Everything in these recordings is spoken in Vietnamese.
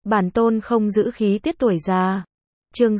Bản tôn không giữ khí tiết tuổi già. Chương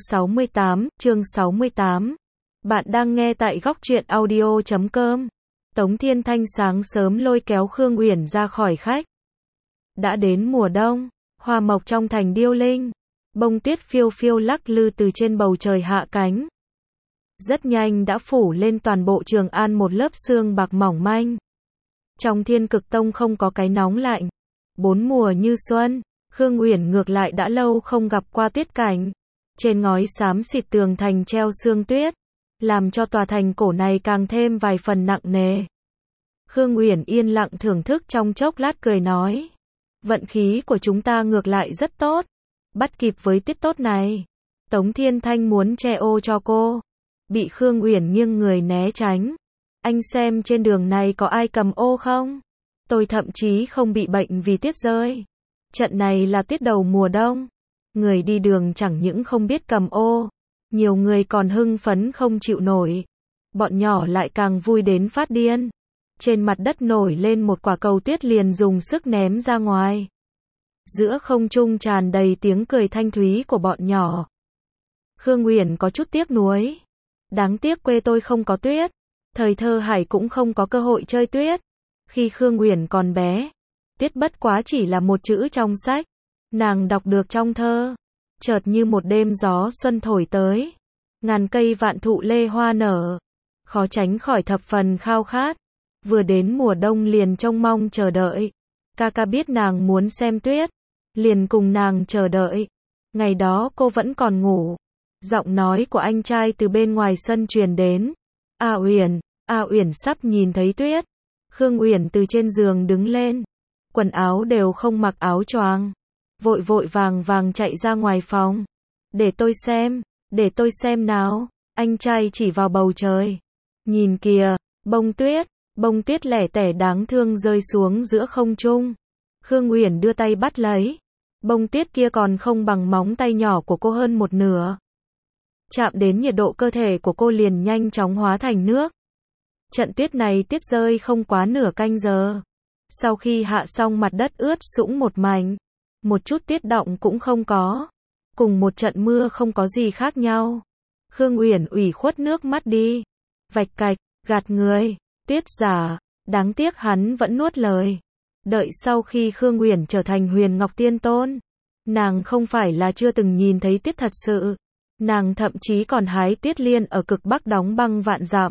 68. Bạn đang nghe tại góc truyện audio.com. Tống Thiên Thanh sáng sớm lôi kéo Khương Uyển ra khỏi khách. Đã đến mùa đông, hoa mộc trong thành điêu linh, bông tuyết phiêu phiêu lắc lư từ trên bầu trời hạ cánh. Rất nhanh đã phủ lên toàn bộ Trường An một lớp sương bạc mỏng manh. Trong Thiên Cực Tông không có cái nóng lạnh, bốn mùa như xuân. Khương Uyển ngược lại đã lâu không gặp qua tuyết cảnh. Trên ngói xám xịt tường thành treo sương tuyết, làm cho tòa thành cổ này càng thêm vài phần nặng nề. Khương Uyển yên lặng thưởng thức trong chốc lát cười nói. Vận khí của chúng ta ngược lại rất tốt, bắt kịp với tiết tốt này. Tống Thiên Thanh muốn che ô cho cô, bị Khương Uyển nghiêng người né tránh. Anh xem trên đường này có ai cầm ô không? Tôi thậm chí không bị bệnh vì tuyết rơi. Trận này là tuyết đầu mùa đông. Người đi đường chẳng những không biết cầm ô, nhiều người còn hưng phấn không chịu nổi. Bọn nhỏ lại càng vui đến phát điên. Trên mặt đất nổi lên một quả cầu tuyết liền dùng sức ném ra ngoài. Giữa không trung tràn đầy tiếng cười thanh thúy của bọn nhỏ. Khương Uyển có chút tiếc nuối. Đáng tiếc quê tôi không có tuyết. Thời thơ hải cũng không có cơ hội chơi tuyết. Khi Khương Uyển còn bé, tuyết bất quá chỉ là một chữ trong sách. Nàng đọc được trong thơ. Chợt như một đêm gió xuân thổi tới, ngàn cây vạn thụ lê hoa nở, khó tránh khỏi thập phần khao khát. Vừa đến mùa đông liền trông mong chờ đợi. Ca biết nàng muốn xem tuyết, liền cùng nàng chờ đợi. Ngày đó cô vẫn còn ngủ. Giọng nói của anh trai từ bên ngoài sân truyền đến. A Uyển sắp nhìn thấy tuyết. Khương Uyển từ trên giường đứng lên, quần áo đều không mặc áo choàng, vội vàng chạy ra ngoài phòng. Để tôi xem nào. Anh trai chỉ vào bầu trời. Nhìn kìa, bông tuyết lẻ tẻ đáng thương rơi xuống giữa không trung. Khương Uyển đưa tay bắt lấy. Bông tuyết kia còn không bằng móng tay nhỏ của cô hơn một nửa. Chạm đến nhiệt độ cơ thể của cô liền nhanh chóng hóa thành nước. Trận tuyết này tuyết rơi không quá nửa canh giờ. Sau khi hạ xong mặt đất ướt sũng một mảnh. Một chút tuyết động cũng không có. Cùng một trận mưa không có gì khác nhau. Khương Uyển ủy khuất nước mắt đi. Vạch cạch, gạt người, tuyết giả. Đáng tiếc hắn vẫn nuốt lời. Đợi sau khi Khương Uyển trở thành Huyền Ngọc Tiên Tôn, nàng không phải là chưa từng nhìn thấy tuyết thật sự. Nàng thậm chí còn hái tuyết liên ở cực Bắc đóng băng vạn dặm.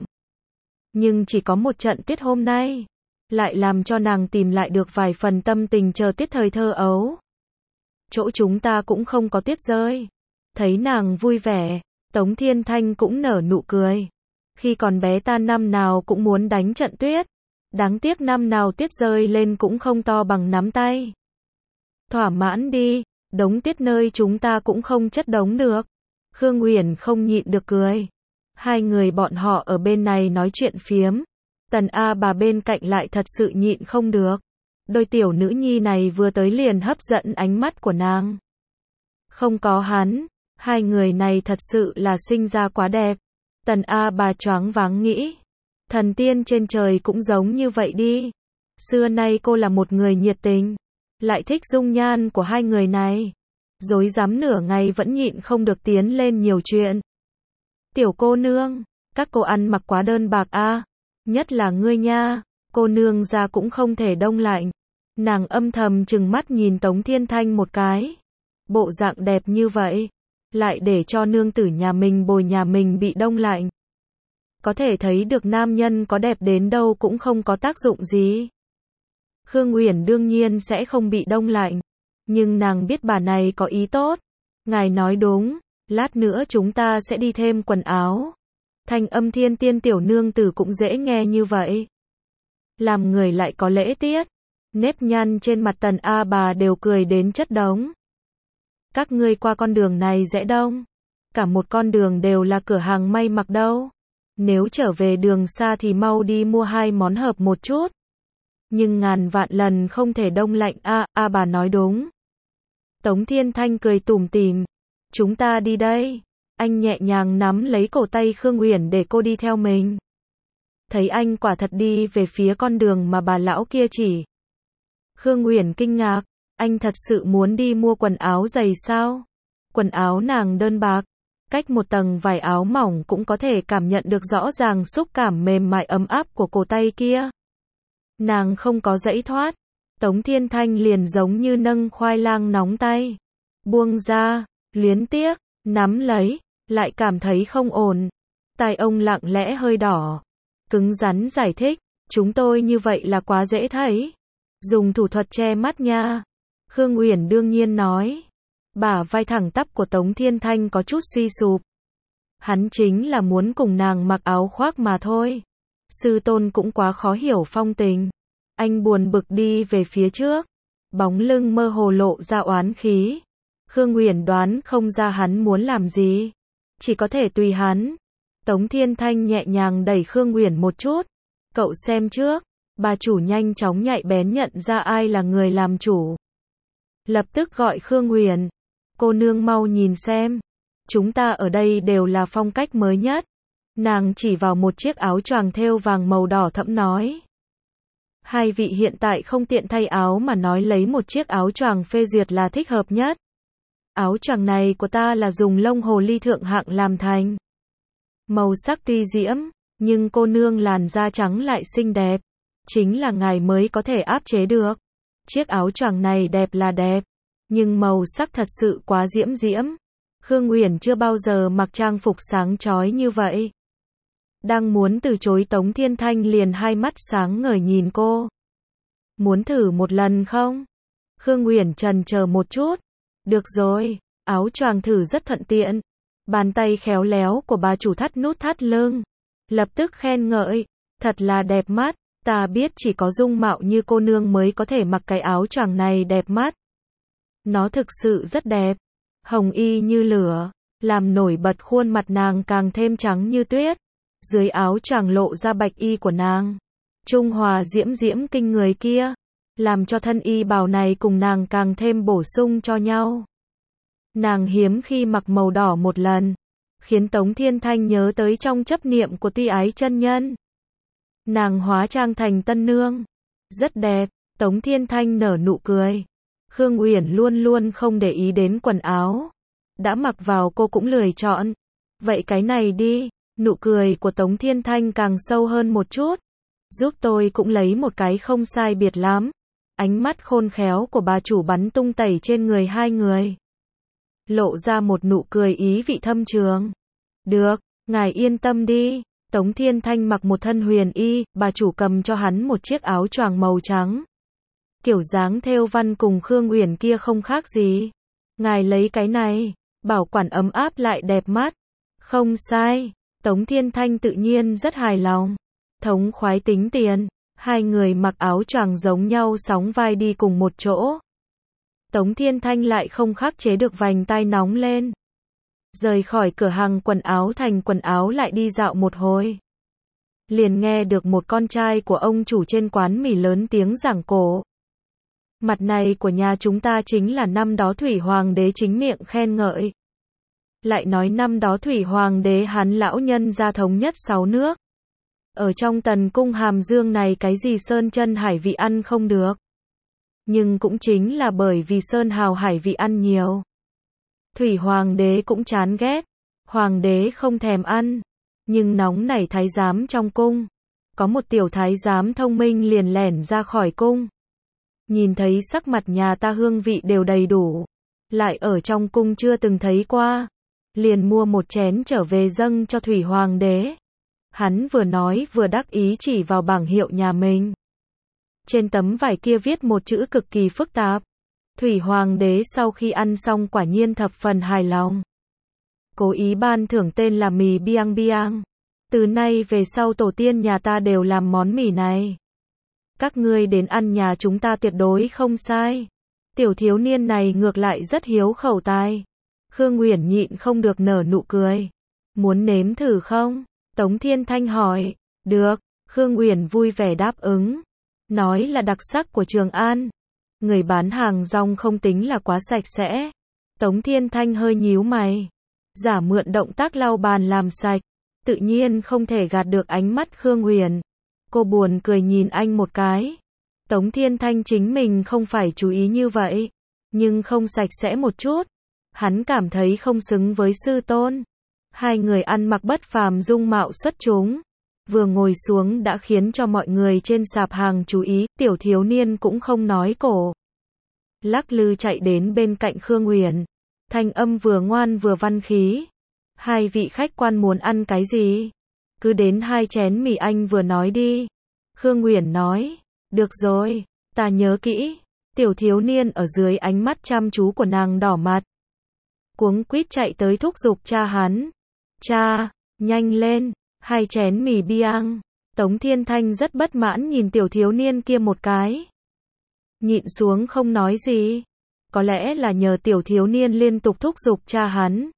Nhưng chỉ có một trận tuyết hôm nay, lại làm cho nàng tìm lại được vài phần tâm tình chờ tuyết thời thơ ấu. Chỗ chúng ta cũng không có tuyết rơi. Thấy nàng vui vẻ, Tống Thiên Thanh cũng nở nụ cười. Khi còn bé ta năm nào cũng muốn đánh trận tuyết. Đáng tiếc năm nào tuyết rơi lên cũng không to bằng nắm tay. Thỏa mãn đi, đống tuyết nơi chúng ta cũng không chất đống được. Khương Uyển không nhịn được cười. Hai người bọn họ ở bên này nói chuyện phiếm. Tần A bà bên cạnh lại thật sự nhịn không được. Đôi tiểu nữ nhi này vừa tới liền hấp dẫn ánh mắt của nàng. Không có hắn, hai người này thật sự là sinh ra quá đẹp. Tần A bà choáng váng nghĩ. Thần tiên trên trời cũng giống như vậy đi. Xưa nay cô là một người nhiệt tình, lại thích dung nhan của hai người này. Rối rắm nửa ngày vẫn nhịn không được tiến lên nhiều chuyện. Tiểu cô nương, các cô ăn mặc quá đơn bạc a, nhất là ngươi nha, cô nương ra cũng không thể đông lạnh. Nàng âm thầm trừng mắt nhìn Tống Thiên Thanh một cái. Bộ dạng đẹp như vậy, lại để cho nương tử nhà mình bồi nhà mình bị đông lạnh. Có thể thấy được nam nhân có đẹp đến đâu cũng không có tác dụng gì. Khương Uyển đương nhiên sẽ không bị đông lạnh. Nhưng nàng biết bà này có ý tốt. Ngài nói đúng, lát nữa chúng ta sẽ đi thêm quần áo. Thanh âm Thiên Tiên tiểu nương tử cũng dễ nghe như vậy. Làm người lại có lễ tiết. Nếp nhăn trên mặt Tần A bà đều cười đến chất đống. Các ngươi qua con đường này dễ đông. Cả một con đường đều là cửa hàng may mặc đâu. Nếu trở về đường xa thì mau đi mua hai món hợp một chút. Nhưng ngàn vạn lần không thể đông lạnh a bà nói đúng. Tống Thiên Thanh cười tủm tỉm. Chúng ta đi đây. Anh nhẹ nhàng nắm lấy cổ tay Khương Uyển để cô đi theo mình. Thấy anh quả thật đi về phía con đường mà bà lão kia chỉ. Khương Uyển kinh ngạc. Anh thật sự muốn đi mua quần áo giày sao? Quần áo nàng đơn bạc, cách một tầng vải áo mỏng cũng có thể cảm nhận được rõ ràng xúc cảm mềm mại ấm áp của cổ tay kia. Nàng không có giãy thoát, Tống Thiên Thanh liền giống như nâng khoai lang nóng tay. Buông ra, luyến tiếc, nắm lấy, lại cảm thấy không ổn. Tai ông lặng lẽ hơi đỏ. Cứng rắn giải thích, chúng tôi như vậy là quá dễ thấy. Dùng thủ thuật che mắt nha. Khương Uyển đương nhiên nói. Bả vai thẳng tắp của Tống Thiên Thanh có chút suy sụp. Hắn chính là muốn cùng nàng mặc áo khoác mà thôi. Sư tôn cũng quá khó hiểu phong tình. Anh buồn bực đi về phía trước. Bóng lưng mơ hồ lộ ra oán khí. Khương Uyển đoán không ra hắn muốn làm gì. Chỉ có thể tùy hắn. Tống Thiên Thanh nhẹ nhàng đẩy Khương Uyển một chút. Cậu xem trước. Bà chủ nhanh chóng nhạy bén nhận ra ai là người làm chủ. Lập tức gọi Khương Uyển. Cô nương mau nhìn xem. Chúng ta ở đây đều là phong cách mới nhất. Nàng chỉ vào một chiếc áo choàng thêu vàng màu đỏ thẫm nói. Hai vị hiện tại không tiện thay áo mà nói lấy một chiếc áo choàng phê duyệt là thích hợp nhất. Áo choàng này của ta là dùng lông hồ ly thượng hạng làm thành. Màu sắc tuy diễm, nhưng cô nương làn da trắng lại xinh đẹp. Chính là ngài mới có thể áp chế được. Chiếc áo choàng này đẹp là đẹp, nhưng màu sắc thật sự quá diễm diễm. Khương Uyển chưa bao giờ mặc trang phục sáng chói như vậy. Đang muốn từ chối Tống Thiên Thanh liền hai mắt sáng ngời nhìn cô. Muốn thử một lần không? Khương Uyển chần chờ một chút. Được rồi, áo choàng thử rất thuận tiện. Bàn tay khéo léo của bà chủ thắt nút thắt lưng. Lập tức khen ngợi, thật là đẹp mắt. Ta biết chỉ có dung mạo như cô nương mới có thể mặc cái áo choàng này đẹp mắt. Nó thực sự rất đẹp. Hồng y như lửa, làm nổi bật khuôn mặt nàng càng thêm trắng như tuyết. Dưới áo choàng lộ ra bạch y của nàng. Trung hòa diễm diễm kinh người kia. Làm cho thân y bào này cùng nàng càng thêm bổ sung cho nhau. Nàng hiếm khi mặc màu đỏ một lần. Khiến Tống Thiên Thanh nhớ tới trong chấp niệm của Tuy Ái chân nhân. Nàng hóa trang thành tân nương. Rất đẹp, Tống Thiên Thanh nở nụ cười. Khương Uyển luôn luôn không để ý đến quần áo. Đã mặc vào cô cũng lười chọn. Vậy cái này đi, nụ cười của Tống Thiên Thanh càng sâu hơn một chút. Giúp tôi cũng lấy một cái không sai biệt lắm. Ánh mắt khôn khéo của bà chủ bắn tung tẩy trên người hai người. Lộ ra một nụ cười ý vị thâm trường. Được, ngài yên tâm đi. Tống Thiên Thanh mặc một thân huyền y, bà chủ cầm cho hắn một chiếc áo choàng màu trắng. Kiểu dáng thêu văn cùng Khương Uyển kia không khác gì. Ngài lấy cái này, bảo quản ấm áp lại đẹp mắt. Không sai, Tống Thiên Thanh tự nhiên rất hài lòng. Thống khoái tính tiền, hai người mặc áo choàng giống nhau sóng vai đi cùng một chỗ. Tống Thiên Thanh lại không khắc chế được vành tai nóng lên. Rời khỏi cửa hàng quần áo thành quần áo lại đi dạo một hồi. Liền nghe được một con trai của ông chủ trên quán mì lớn tiếng giảng cổ. Mặt này của nhà chúng ta chính là năm đó Thủy Hoàng đế chính miệng khen ngợi. Lại nói năm đó Thủy Hoàng đế hắn lão nhân gia thống nhất 6 nước. Ở trong tần cung Hàm Dương này cái gì sơn chân hải vị ăn không được. Nhưng cũng chính là bởi vì sơn hào hải vị ăn nhiều. Thủy Hoàng đế cũng chán ghét. Hoàng đế không thèm ăn. Nhưng nóng nảy thái giám trong cung. Có một tiểu thái giám thông minh liền lẻn ra khỏi cung. Nhìn thấy sắc mặt nhà ta hương vị đều đầy đủ. Lại ở trong cung chưa từng thấy qua. Liền mua một chén trở về dâng cho Thủy Hoàng đế. Hắn vừa nói vừa đắc ý chỉ vào bảng hiệu nhà mình. Trên tấm vải kia viết một chữ cực kỳ phức tạp. Thủy Hoàng đế sau khi ăn xong quả nhiên thập phần hài lòng. Cố ý ban thưởng tên là mì biang biang. Từ nay về sau tổ tiên nhà ta đều làm món mì này. Các ngươi đến ăn nhà chúng ta tuyệt đối không sai. Tiểu thiếu niên này ngược lại rất hiếu khẩu tài. Khương Uyển nhịn không được nở nụ cười. Muốn nếm thử không? Tống Thiên Thanh hỏi. Được, Khương Uyển vui vẻ đáp ứng. Nói là đặc sắc của Trường An. Người bán hàng rong không tính là quá sạch sẽ. Tống Thiên Thanh hơi nhíu mày. Giả mượn động tác lau bàn làm sạch. Tự nhiên không thể gạt được ánh mắt Khương Uyển. Cô buồn cười nhìn anh một cái. Tống Thiên Thanh chính mình không phải chú ý như vậy, nhưng không sạch sẽ một chút. Hắn cảm thấy không xứng với sư tôn. Hai người ăn mặc bất phàm dung mạo xuất chúng. Vừa ngồi xuống đã khiến cho mọi người trên sạp hàng chú ý, tiểu thiếu niên cũng không nói cổ. Lắc lư chạy đến bên cạnh Khương Uyển. Thanh âm vừa ngoan vừa văn khí. Hai vị khách quan muốn ăn cái gì? Cứ đến 2 chén mì anh vừa nói đi. Khương Uyển nói, được rồi, ta nhớ kỹ. Tiểu thiếu niên ở dưới ánh mắt chăm chú của nàng đỏ mặt. Cuống quýt chạy tới thúc giục cha hắn. Cha, nhanh lên, 2 chén mì biang. Tống Thiên Thanh rất bất mãn nhìn tiểu thiếu niên kia một cái. Nhịn xuống không nói gì. Có lẽ là nhờ tiểu thiếu niên liên tục thúc giục cha hắn.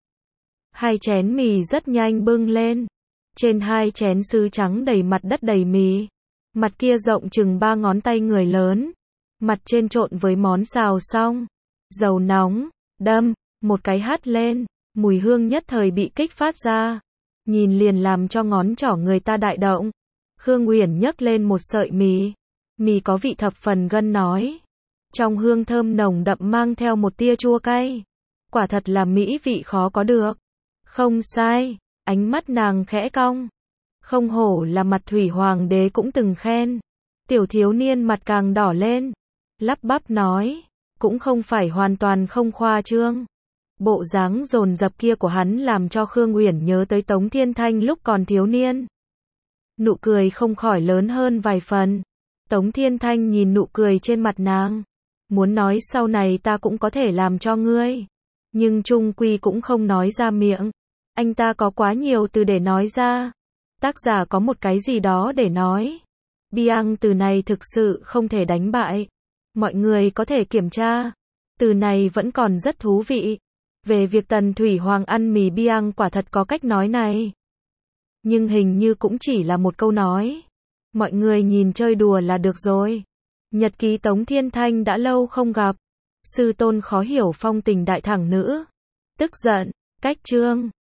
2 chén mì rất nhanh bưng lên. Trên 2 chén sứ trắng đầy mặt đất đầy mì. Mặt kia rộng chừng 3 ngón tay người lớn. Mặt trên trộn với món xào xong. Dầu nóng, đâm, một cái hắt lên. Mùi hương nhất thời bị kích phát ra. Nhìn liền làm cho ngón trỏ người ta đại động. Khương Uyển nhấc lên một sợi mì. Mì có vị thập phần gân nói. Trong hương thơm nồng đậm mang theo một tia chua cay. Quả thật là mỹ vị khó có được. Không sai, ánh mắt nàng khẽ cong. Không hổ là mặt thủy hoàng đế cũng từng khen. Tiểu thiếu niên mặt càng đỏ lên. Lắp bắp nói, cũng không phải hoàn toàn không khoa trương. Bộ dáng dồn dập kia của hắn làm cho Khương Uyển nhớ tới Tống Thiên Thanh lúc còn thiếu niên. Nụ cười không khỏi lớn hơn vài phần. Tống Thiên Thanh nhìn nụ cười trên mặt nàng. Muốn nói sau này ta cũng có thể làm cho ngươi. Nhưng chung quy cũng không nói ra miệng. Anh ta có quá nhiều từ để nói ra. Tác giả có một cái gì đó để nói. Biang từ này thực sự không thể đánh bại. Mọi người có thể kiểm tra. Từ này vẫn còn rất thú vị. Về việc Tần Thủy Hoàng ăn mì biang quả thật có cách nói này. Nhưng hình như cũng chỉ là một câu nói. Mọi người nhìn chơi đùa là được rồi. Nhật ký Tống Thiên Thanh đã lâu không gặp. Sư tôn khó hiểu phong tình đại thẳng nữ. Tức giận, cách chương.